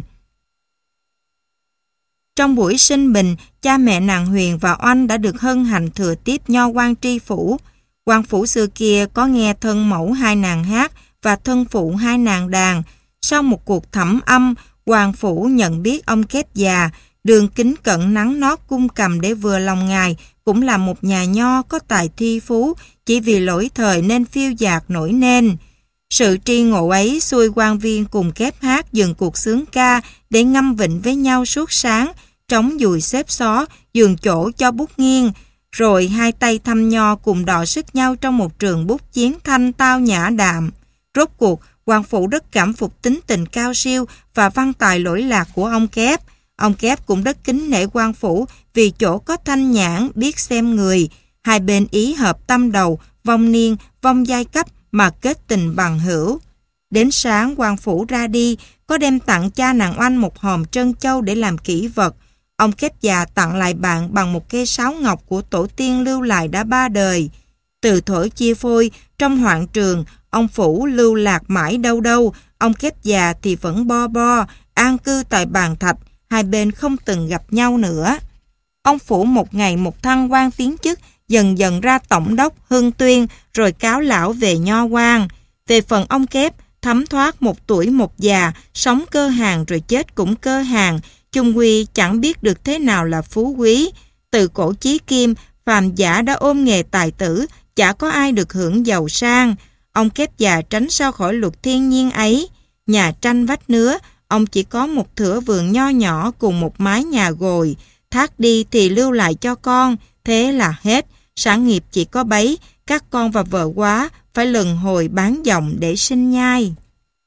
Trong buổi sinh bình, cha mẹ nàng Huyền và Oanh đã được hân hạnh thừa tiếp nho quan tri phủ. Quan phủ xưa kia có nghe thân mẫu hai nàng hát và thân phụ hai nàng đàn. Sau một cuộc thẩm âm, quan phủ nhận biết ông Kép già, đường kính cận nắng nót cung cầm để vừa lòng ngài, cũng là một nhà nho có tài thi phú, chỉ vì lỗi thời nên phiêu dạt nổi nên. Sự tri ngộ ấy xuôi quan viên cùng Kép hát dừng cuộc sướng ca để ngâm vịnh với nhau suốt sáng, trống dùi xếp xó, giường chỗ cho bút nghiêng, rồi hai tay thăm nho cùng đọ sức nhau trong một trường bút chiến thanh tao nhã đạm. Rốt cuộc, quan phủ rất cảm phục tính tình cao siêu và văn tài lỗi lạc của ông Kép. Ông Kép cũng rất kính nể quan phủ vì chỗ có thanh nhãn biết xem người. Hai bên ý hợp tâm đầu, vong niên, vong giai cấp mà kết tình bằng hữu. Đến sáng quan phủ ra đi, có đem tặng cha nàng Oanh một hòm trân châu để làm kỷ vật. Ông Kép già tặng lại bạn bằng một cây sáo ngọc của tổ tiên lưu lại đã ba đời. Từ thuở chia phôi, trong hoạn trường, ông Phủ lưu lạc mãi đâu đâu, ông Kép già thì vẫn bo bo, an cư tại Bàn Thạch, hai bên không từng gặp nhau nữa. Ông Phủ một ngày một thăng quan tiến chức, dần dần ra tổng đốc Hưng Tuyên, rồi cáo lão về nho quan. Về phần ông Kép, thấm thoát một tuổi một già, sống cơ hàng rồi chết cũng cơ hàng, chung quy chẳng biết được thế nào là phú quý. Từ cổ chí kim, phàm giả đã ôm nghề tài tử, chả có ai được hưởng giàu sang. Ông Kép già tránh sao khỏi luật thiên nhiên ấy. Nhà tranh vách nứa, ông chỉ có một thửa vườn nho nhỏ cùng một mái nhà gồi. Thác đi thì lưu lại cho con, thế là hết. Sản nghiệp chỉ có bấy, các con và vợ quá phải lần hồi bán dòng để sinh nhai.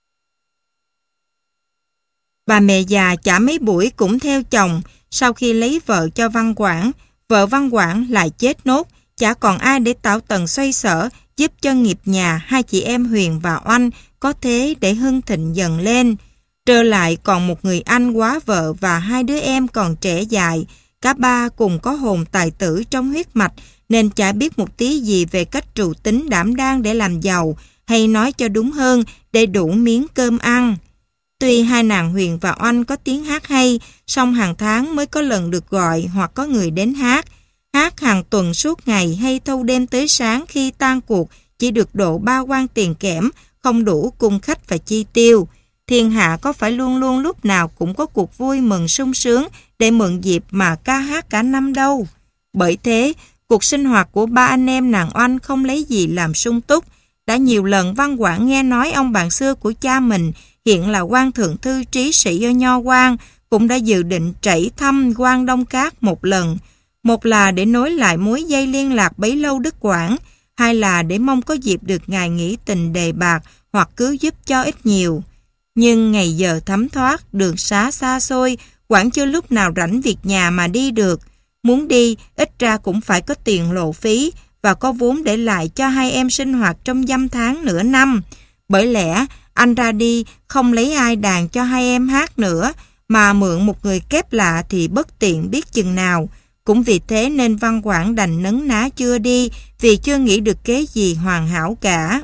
Bà mẹ già chả mấy buổi cũng theo chồng. Sau khi lấy vợ cho Văn Quảng, vợ Văn Quảng lại chết nốt, chả còn ai để tạo tần xoay sở, giúp cho nghiệp nhà hai chị em Huyền và Oanh có thế để hưng thịnh dần lên. Trở lại còn một người anh quá vợ và hai đứa em còn trẻ dại. Cả ba cùng có hồn tài tử trong huyết mạch, nên chả biết một tí gì về cách trù tính đảm đang để làm giàu, hay nói cho đúng hơn, để đủ miếng cơm ăn. Tuy hai nàng Huyền và Oanh có tiếng hát hay, song hàng tháng mới có lần được gọi hoặc có người đến hát. Hát hàng tuần suốt ngày hay thâu đêm tới sáng khi tan cuộc chỉ được độ ba quan tiền kẽm, không đủ cung khách và chi tiêu. Thiên hạ có phải luôn luôn lúc nào cũng có cuộc vui mừng sung sướng để mượn dịp mà ca hát cả năm đâu. Bởi thế, cuộc sinh hoạt của ba anh em nàng Oanh không lấy gì làm sung túc. Đã nhiều lần Văn Quảng nghe nói ông bạn xưa của cha mình, hiện là quan thượng thư trí sĩ ở Nho Quan, cũng đã dự định trảy thăm quan Đông Cát một lần. Một là để nối lại mối dây liên lạc bấy lâu đứt quãng, hai là để mong có dịp được ngài nghĩ tình đề bạc hoặc cứu giúp cho ít nhiều. Nhưng ngày giờ thấm thoát, đường xá xa xôi, Quảng chưa lúc nào rảnh việc nhà mà đi được. Muốn đi, ít ra cũng phải có tiền lộ phí và có vốn để lại cho hai em sinh hoạt trong dăm tháng nửa năm. Bởi lẽ, anh ra đi không lấy ai đàn cho hai em hát nữa, mà mượn một người kép lạ thì bất tiện biết chừng nào. Cũng vì thế nên Văn Quảng đành nấn ná chưa đi, vì chưa nghĩ được kế gì hoàn hảo cả.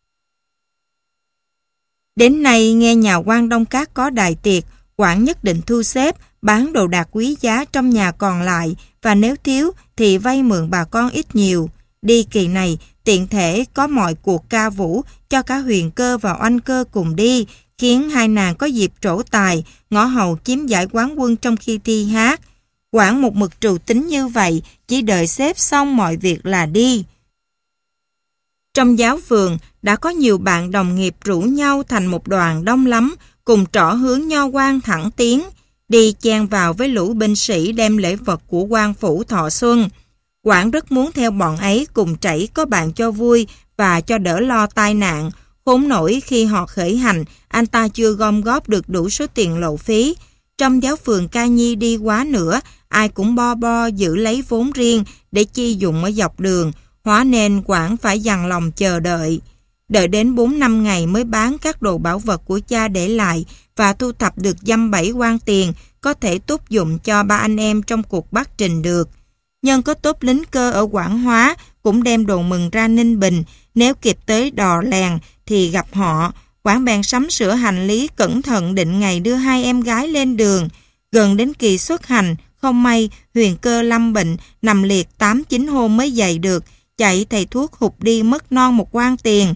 Đến nay nghe nhà quan Đông Cát có đại tiệc, Quảng nhất định thu xếp, bán đồ đạc quý giá trong nhà còn lại, và nếu thiếu thì vay mượn bà con ít nhiều. Đi kỳ này, tiện thể có mọi cuộc ca vũ cho cả Huyền Cơ và Oanh Cơ cùng đi, khiến hai nàng có dịp trổ tài, ngõ hầu chiếm giải quán quân trong khi thi hát. Quảng một mực trù tính như vậy, chỉ đợi xếp xong mọi việc là đi. Trong giáo phường, đã có nhiều bạn đồng nghiệp rủ nhau thành một đoàn đông lắm, cùng trỏ hướng Nho Quan thẳng tiến, đi chen vào với lũ binh sĩ đem lễ vật của quan phủ thọ xuân. Quảng rất muốn theo bọn ấy cùng chảy có bạn cho vui và cho đỡ lo tai nạn. Khốn nổi khi họ khởi hành, anh ta chưa gom góp được đủ số tiền lộ phí. Trong giáo phường ca nhi đi quá nữa, ai cũng bo bo giữ lấy vốn riêng để chi dụng ở dọc đường, hóa nên Quảng phải dằn lòng chờ đợi. Đợi đến bốn năm ngày mới bán các đồ bảo vật của cha để lại và thu thập được dăm bảy quan tiền có thể túc dụng cho ba anh em trong cuộc bắt trình được. Nhân có tốt lính cơ ở Quảng Hóa cũng đem đồ mừng ra Ninh Bình, nếu kịp tới Đò Lèn thì gặp họ. Quảng bèn sắm sửa hành lý cẩn thận định ngày đưa hai em gái lên đường. Gần đến kỳ xuất hành, không may Huyền Cơ lâm bệnh, nằm liệt tám chín hôm mới dậy được, chạy thầy thuốc hụt đi mất non một quan tiền.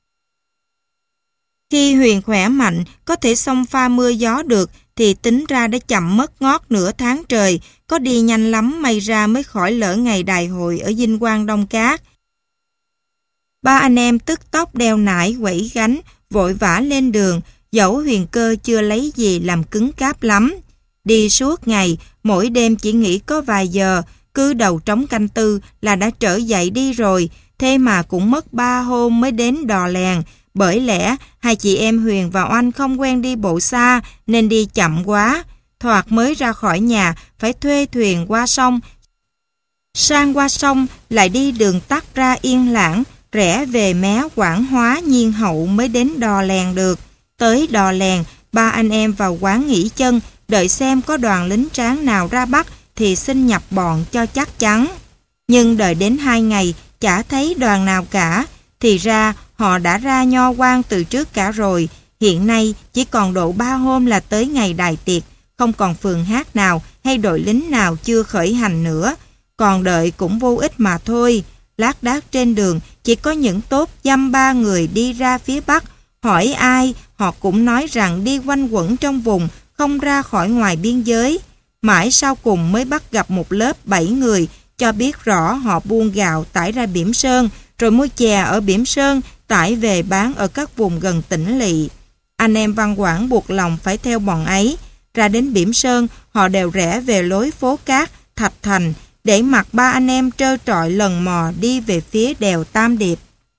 Khi Huyền khỏe mạnh, có thể xông pha mưa gió được, thì tính ra đã chậm mất ngót nửa tháng trời, có đi nhanh lắm may ra mới khỏi lỡ ngày đại hội ở Vinh Quang Đông Cát. Ba anh em tức tốc đeo nải quẩy gánh, vội vã lên đường, dẫu Huyền Cơ chưa lấy gì làm cứng cáp lắm. Đi suốt ngày, mỗi đêm chỉ nghỉ có vài giờ, cứ đầu trống canh tư là đã trở dậy đi rồi, thế mà cũng mất ba hôm mới đến Đò Lèn. Bởi lẽ hai chị em Huyền và Oanh không quen đi bộ xa nên đi chậm quá. Thoạt mới ra khỏi nhà phải thuê thuyền qua sông, sang qua sông lại đi đường tắt ra Yên Lãng, rẽ về mé Quảng Hóa Nhiên Hậu mới đến Đò Lèn được. Tới Đò Lèn, ba anh em vào quán nghỉ chân, đợi xem có đoàn lính tráng nào ra bắt thì xin nhập bọn cho chắc chắn. Nhưng đợi đến hai ngày, chả thấy đoàn nào cả, thì ra họ đã ra Nho Quan từ trước cả rồi. Hiện nay chỉ còn độ ba hôm là tới ngày đại tiệc, không còn phường hát nào hay đội lính nào chưa khởi hành nữa. Còn đợi cũng vô ích mà thôi. Lác đác trên đường chỉ có những tốp dăm ba người đi ra phía Bắc. Hỏi ai, họ cũng nói rằng đi quanh quẩn trong vùng, không ra khỏi ngoài biên giới. Mãi sau cùng mới bắt gặp một lớp bảy người, cho biết rõ họ buôn gạo tải ra Bỉm Sơn, rồi mua chè ở Bỉm Sơn, tải về bán ở các vùng gần tỉnh lỵ. Anh em Văn Quảng buộc lòng phải theo bọn ấy. Ra đến Bỉm Sơn, họ đều rẽ về lối phố Cát, Thạch Thành, để mặc ba anh em trơ trọi lần mò đi về phía đèo Tam Điệp.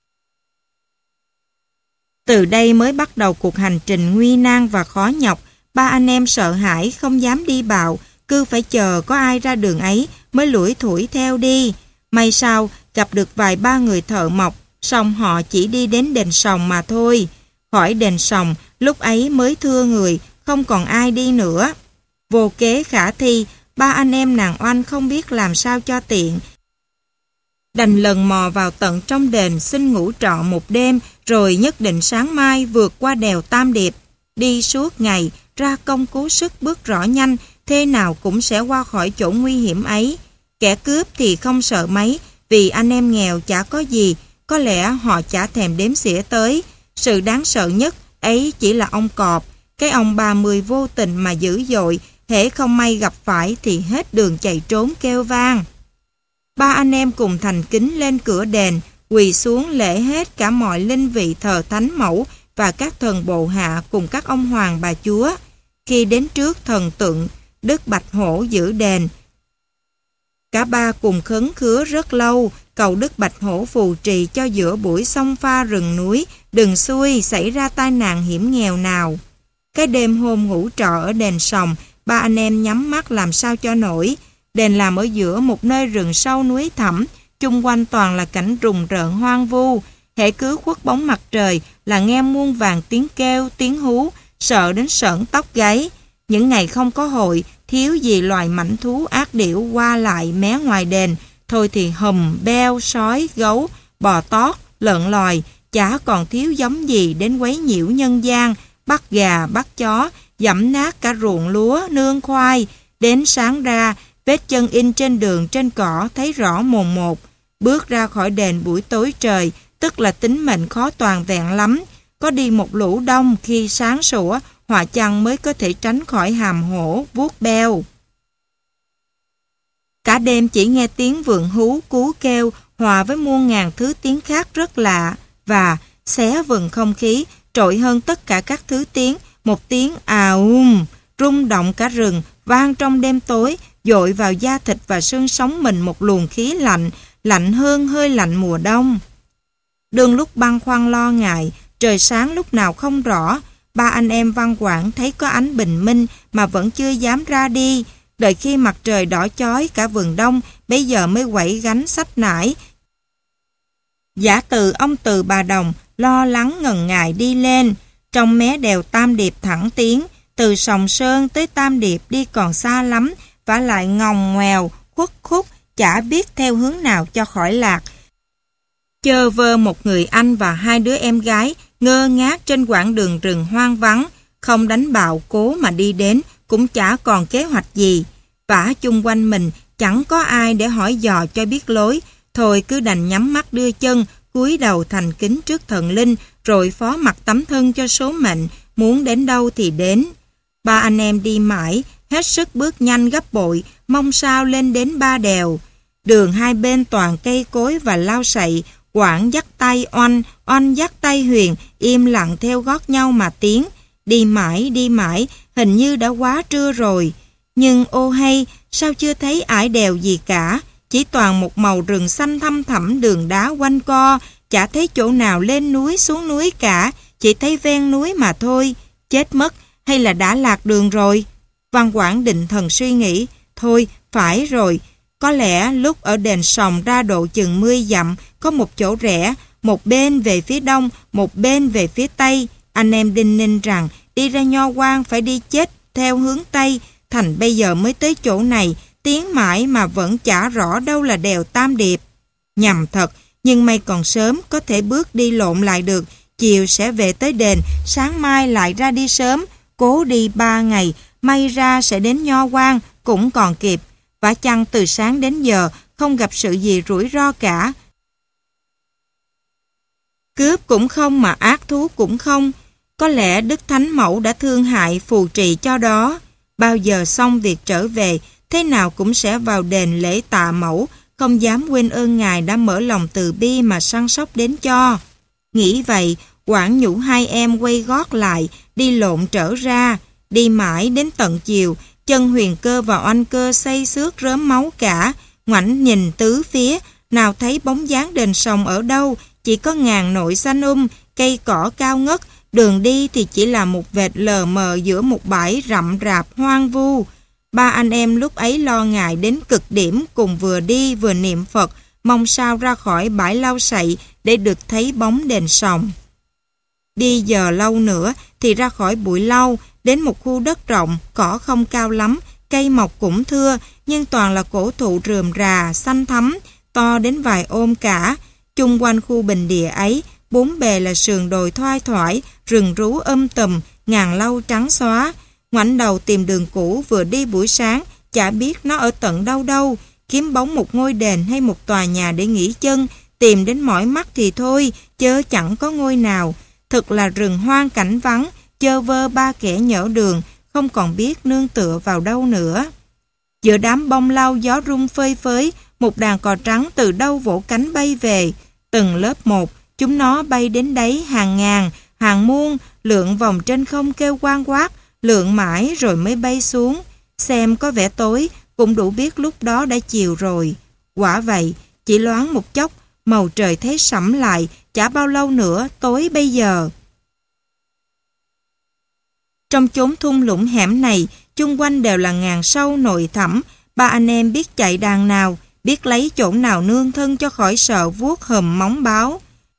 Từ đây mới bắt đầu cuộc hành trình nguy nan và khó nhọc. Ba anh em sợ hãi không dám đi bạo, cứ phải chờ có ai ra đường ấy mới lủi thủi theo đi. May sao gặp được vài ba người thợ mộc, xong họ chỉ đi đến đền Sòng mà thôi. Khỏi đền Sòng, lúc ấy mới thưa người, không còn ai đi nữa. Vô kế khả thi, ba anh em nàng Oanh không biết làm sao cho tiện. Đành lần mò vào tận trong đền xin ngủ trọ một đêm, rồi nhất định sáng mai vượt qua đèo Tam Điệp. Đi suốt ngày, ra công cố sức bước rõ nhanh, thế nào cũng sẽ qua khỏi chỗ nguy hiểm ấy. Kẻ cướp thì không sợ mấy, vì anh em nghèo chả có gì, có lẽ họ chả thèm đếm xỉa tới. Sự đáng sợ nhất ấy chỉ là ông Cọp, cái ông ba mươi vô tình mà dữ dội, hễ không may gặp phải thì hết đường chạy trốn kêu vang. Ba anh em cùng thành kính lên cửa đền, quỳ xuống lễ hết cả mọi linh vị thờ thánh mẫu và các thần bộ hạ cùng các ông hoàng bà chúa. Khi đến trước thần tượng Đức Bạch Hổ giữ đền, cả ba cùng khấn khứa rất lâu, cầu Đức Bạch Hổ phù trì cho giữa buổi sông pha rừng núi đừng xui xảy ra tai nạn hiểm nghèo nào. Cái đêm hôm ngủ trọ ở đền Sòng, ba anh em nhắm mắt làm sao cho nổi. Đền làm ở giữa một nơi rừng sâu núi thẳm, chung quanh toàn là cảnh rùng rợn hoang vu. Hễ cứ khuất bóng mặt trời là nghe muôn vàng tiếng kêu, tiếng hú, sợ đến sởn tóc gáy. Những ngày không có hội, thiếu gì loài mãnh thú ác điểu qua lại mé ngoài đền, thôi thì hùm, beo, sói, gấu, bò tót, lợn lòi, chả còn thiếu giống gì đến quấy nhiễu nhân gian, bắt gà, bắt chó, dẫm nát cả ruộng lúa, nương khoai. Đến sáng ra, vết chân in trên đường trên cỏ thấy rõ mồn một. Bước ra khỏi đền buổi tối trời, tức là tính mệnh khó toàn vẹn lắm. Có đi một lũ đông khi sáng sủa, họa chăng mới có thể tránh khỏi hàm hổ, vuốt beo. Cả đêm chỉ nghe tiếng vượn hú cú kêu hòa với muôn ngàn thứ tiếng khác rất lạ và xé vừng không khí, trội hơn tất cả các thứ tiếng, một tiếng à um, rung động cả rừng, vang trong đêm tối, dội vào da thịt và xương sống mình một luồng khí lạnh, lạnh hơn hơi lạnh mùa đông. Đương lúc băn khoăn lo ngại, trời sáng lúc nào không rõ, ba anh em Văn Quảng thấy có ánh bình minh mà vẫn chưa dám ra đi. Đợi khi mặt trời đỏ chói cả vườn đông, bây giờ mới quẩy gánh xách nải. Giả từ ông Từ bà Đồng lo lắng ngần ngại đi lên. Trong mé đèo Tam Điệp thẳng tiến, từ Sòng Sơn tới Tam Điệp đi còn xa lắm, vả lại ngòng ngoèo, khuất khúc, chả biết theo hướng nào cho khỏi lạc. Chơ vơ một người anh và hai đứa em gái ngơ ngác trên quãng đường rừng hoang vắng, không đánh bạo cố mà đi đến, cũng chả còn kế hoạch gì. Vả chung quanh mình chẳng có ai để hỏi dò cho biết lối, thôi cứ đành nhắm mắt đưa chân, cúi đầu thành kính trước thần linh, rồi phó mặc tấm thân cho số mệnh, muốn đến đâu thì đến. Ba anh em đi mãi, hết sức bước nhanh gấp bội, mong sao lên đến ba đèo. Đường hai bên toàn cây cối và lao sậy, Quảng dắt tay Oanh, Oanh dắt tay Huyền, im lặng theo gót nhau mà tiến. Đi mãi, đi mãi, hình như đã quá trưa rồi. Nhưng ô hay, sao chưa thấy ải đèo gì cả, chỉ toàn một màu rừng xanh thăm thẳm đường đá quanh co, chả thấy chỗ nào lên núi xuống núi cả, chỉ thấy ven núi mà thôi. Chết mất, hay là đã lạc đường rồi? Văn Quảng định thần suy nghĩ, thôi, phải rồi. Có lẽ lúc ở đền Sòng ra độ chừng mươi dặm, có một chỗ rẽ, một bên về phía đông, một bên về phía tây. Anh em đinh ninh rằng đi ra Nho Quan phải đi chết theo hướng Tây, thành bây giờ mới tới chỗ này, tiến mãi mà vẫn chả rõ đâu là đèo Tam Điệp. Nhầm thật, nhưng may còn sớm, có thể bước đi lộn lại được, chiều sẽ về tới đền, sáng mai lại ra đi sớm, cố đi ba ngày, may ra sẽ đến Nho Quan, cũng còn kịp. Vả chăng từ sáng đến giờ, không gặp sự gì rủi ro cả. Cướp cũng không mà ác thú cũng không. Có lẽ Đức Thánh Mẫu đã thương hại phù trì cho đó. Bao giờ xong việc trở về, thế nào cũng sẽ vào đền lễ tạ mẫu, không dám quên ơn Ngài đã mở lòng từ bi mà săn sóc đến cho. Nghĩ vậy, Quảng nhủ hai em quay gót lại, đi lộn trở ra. Đi mãi đến tận chiều, chân Huyền Cơ và Oanh Cơ say xước rớm máu cả. Ngoảnh nhìn tứ phía, nào thấy bóng dáng đền sòng ở đâu, chỉ có ngàn nội xanh um, cây cỏ cao ngất, đường đi thì chỉ là một vệt lờ mờ giữa một bãi rậm rạp hoang vu. Ba anh em lúc ấy lo ngại đến cực điểm, cùng vừa đi vừa niệm Phật, mong sao ra khỏi bãi lau sậy để được thấy bóng đền sòng. Đi giờ lâu nữa thì ra khỏi bụi lau, đến một khu đất rộng, cỏ không cao lắm, cây mọc cũng thưa, nhưng toàn là cổ thụ rườm rà, xanh thắm, to đến vài ôm cả. Chung quanh khu bình địa ấy, bốn bề là sườn đồi thoai thoải, rừng rú um tùm, ngàn lau trắng xóa. Ngoảnh đầu tìm đường cũ vừa đi buổi sáng, chả biết nó ở tận đâu đâu, kiếm bóng một ngôi đền hay một tòa nhà để nghỉ chân, tìm đến mỏi mắt thì thôi, chớ chẳng có ngôi nào. Thật là rừng hoang cảnh vắng, chơ vơ ba kẻ nhỡ đường, không còn biết nương tựa vào đâu nữa. Giữa đám bông lau gió rung phơi phới, một đàn cò trắng từ đâu vỗ cánh bay về. Từng lớp một, chúng nó bay đến đấy hàng ngàn, hàng muôn, lượn vòng trên không kêu quang quát, lượn mãi rồi mới bay xuống. Xem có vẻ tối, cũng đủ biết lúc đó đã chiều rồi. Quả vậy, chỉ loáng một chốc, màu trời thấy sẫm lại, chả bao lâu nữa tối bây giờ. Trong chốn thung lũng hẻm này, chung quanh đều là ngàn sâu nội thẳm. Ba anh em biết chạy đàn nào, biết lấy chỗ nào nương thân cho khỏi sợ vuốt hùm móng báo.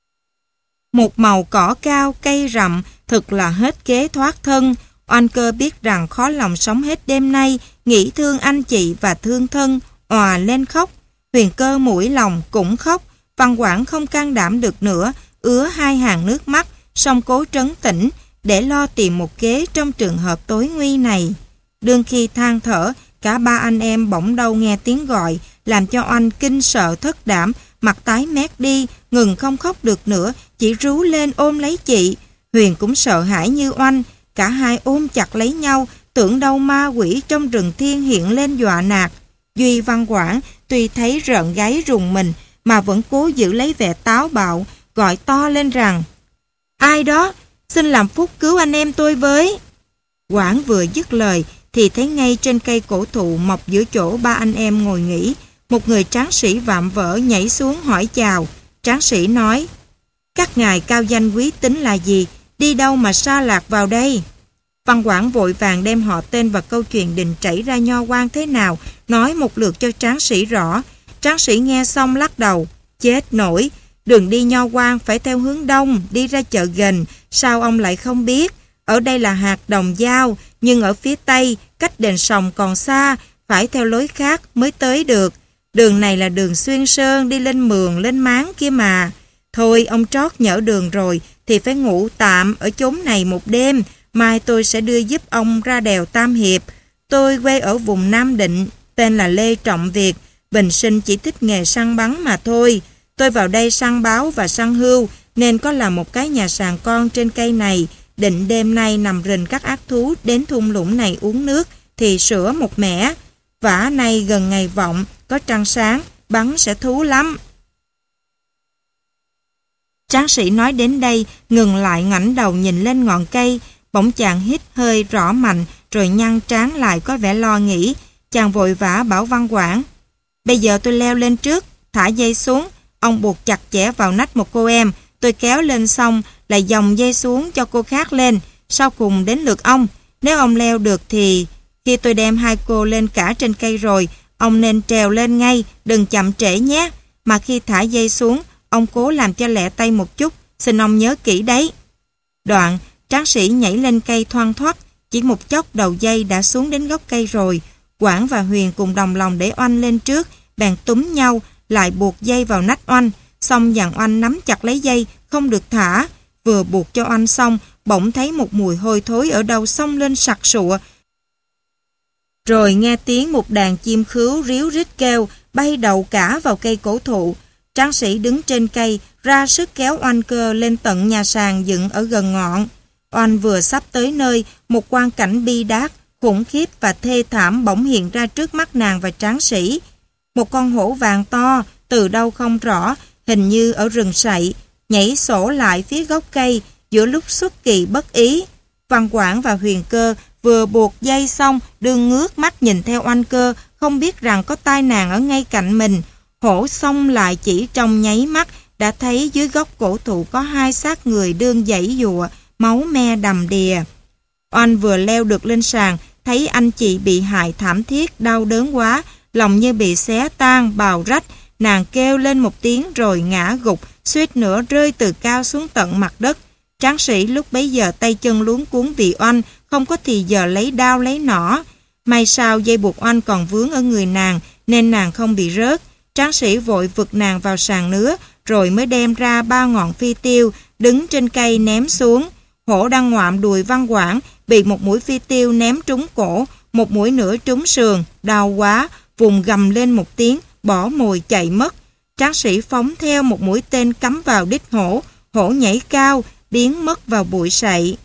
Một màu cỏ cao, cây rậm, thực là hết kế thoát thân. Oanh Cơ biết rằng khó lòng sống hết đêm nay, nghĩ thương anh chị và thương thân, òa lên khóc. Huyền Cơ mũi lòng cũng khóc. Văn Quảng không can đảm được nữa, ứa hai hàng nước mắt, song cố trấn tĩnh để lo tìm một kế trong trường hợp tối nguy này. Đương khi than thở, cả ba anh em bỗng đâu nghe tiếng gọi, làm cho Oanh kinh sợ thất đảm, mặt tái mét đi, ngừng không khóc được nữa, chỉ rú lên ôm lấy chị. Huyền cũng sợ hãi như Oanh, cả hai ôm chặt lấy nhau, tưởng đâu ma quỷ trong rừng thiên hiện lên dọa nạt. Duy Văn Quảng tuy thấy rợn gáy rùng mình, mà vẫn cố giữ lấy vẻ táo bạo, gọi to lên rằng: "Ai đó, xin làm phúc cứu anh em tôi với." Quảng vừa dứt lời thì thấy ngay trên cây cổ thụ mọc giữa chỗ ba anh em ngồi nghỉ, một người tráng sĩ vạm vỡ nhảy xuống hỏi chào. Tráng sĩ nói: "Các ngài cao danh quý tính là gì? Đi đâu mà sa lạc vào đây?" Văn Quảng vội vàng đem họ tên và câu chuyện đình trảy ra Nho Quan thế nào, nói một lượt cho tráng sĩ rõ. Tráng sĩ nghe xong lắc đầu: "Chết nổi, đường đi Nho Quan phải theo hướng đông, đi ra chợ Gần, sao ông lại không biết? Ở đây là hạt Đồng Giao, nhưng ở phía tây, cách đền sòng còn xa, phải theo lối khác mới tới được. Đường này là đường xuyên sơn đi lên Mường, lên Máng kia mà. Thôi ông trót nhỡ đường rồi, thì phải ngủ tạm ở chốn này một đêm, mai tôi sẽ đưa giúp ông ra đèo Tam Hiệp. Tôi quê ở vùng Nam Định, tên là Lê Trọng Việt, bình sinh chỉ thích nghề săn bắn mà thôi. Tôi vào đây săn báo và săn hươu, nên có làm một cái nhà sàn con trên cây này, định đêm nay nằm rình các ác thú đến thung lũng này uống nước, thì sửa một mẻ. Vả nay gần ngày vọng, có trăng sáng, bắn sẽ thú lắm." Tráng sĩ nói đến đây, ngừng lại ngoảnh đầu nhìn lên ngọn cây, bỗng chàng hít hơi rõ mạnh, rồi nhăn trán lại có vẻ lo nghĩ. Chàng vội vã bảo Văn Quảng: "Bây giờ tôi leo lên trước, thả dây xuống, ông buộc chặt chẽ vào nách một cô em, tôi kéo lên xong lại dòng dây xuống cho cô khác lên, sau cùng đến lượt ông. Nếu ông leo được thì khi tôi đem hai cô lên cả trên cây rồi, ông nên trèo lên ngay, đừng chậm trễ nhé. Mà khi thả dây xuống, ông cố làm cho lẹ tay một chút, xin ông nhớ kỹ đấy." Đoạn, tráng sĩ nhảy lên cây thoăn thoắt, Chỉ một chốc đầu dây đã xuống đến gốc cây rồi. Quảng và Huyền cùng đồng lòng để Oanh lên trước, bèn túm nhau, lại buộc dây vào nách Oanh. Xong dặn Oanh nắm chặt lấy dây, không được thả. Vừa buộc cho Oanh xong, bỗng thấy một mùi hôi thối ở đâu xông lên sặc sụa. Rồi nghe tiếng một đàn chim khứu ríu rít kêu, bay đầu cả vào cây cổ thụ. Tráng sĩ đứng trên cây, ra sức kéo Oanh Cơ lên tận nhà sàn dựng ở gần ngọn. Oanh vừa sắp tới nơi, một quang cảnh bi đát, khủng khiếp và thê thảm bỗng hiện ra trước mắt nàng và tráng sĩ. Một con hổ vàng to, từ đâu không rõ, hình như ở rừng sậy, nhảy sổ lại phía gốc cây, giữa lúc xuất kỳ bất ý. Văn Quảng và Huyền Cơ vừa buộc dây xong, đương ngước mắt nhìn theo Oanh Cơ, không biết rằng có tai nạn ở ngay cạnh mình. Hổ xông lại chỉ trong nháy mắt, đã thấy dưới gốc cổ thụ có hai xác người đương giãy giụa, máu me đầm đìa. Oanh vừa leo được lên sàn, thấy anh chị bị hại thảm thiết, đau đớn quá, lòng như bị xé tan, bào rách. Nàng kêu lên một tiếng rồi ngã gục, suýt nữa rơi từ cao xuống tận mặt đất. Tráng sĩ lúc bấy giờ tay chân luống cuống vì Oanh, không có thì giờ lấy đao lấy nỏ. May sao dây buộc Oanh còn vướng ở người nàng, nên nàng không bị rớt. Tráng sĩ vội vực nàng vào sàn nứa, rồi mới đem ra ba ngọn phi tiêu, đứng trên cây ném xuống. Hổ đang ngoạm đùi Văn Quảng, bị một mũi phi tiêu ném trúng cổ, một mũi nữa trúng sườn, đau quá, vùng gầm lên một tiếng, bỏ mồi chạy mất. Tráng sĩ phóng theo một mũi tên cắm vào đít hổ, hổ nhảy cao, biến mất vào bụi sậy.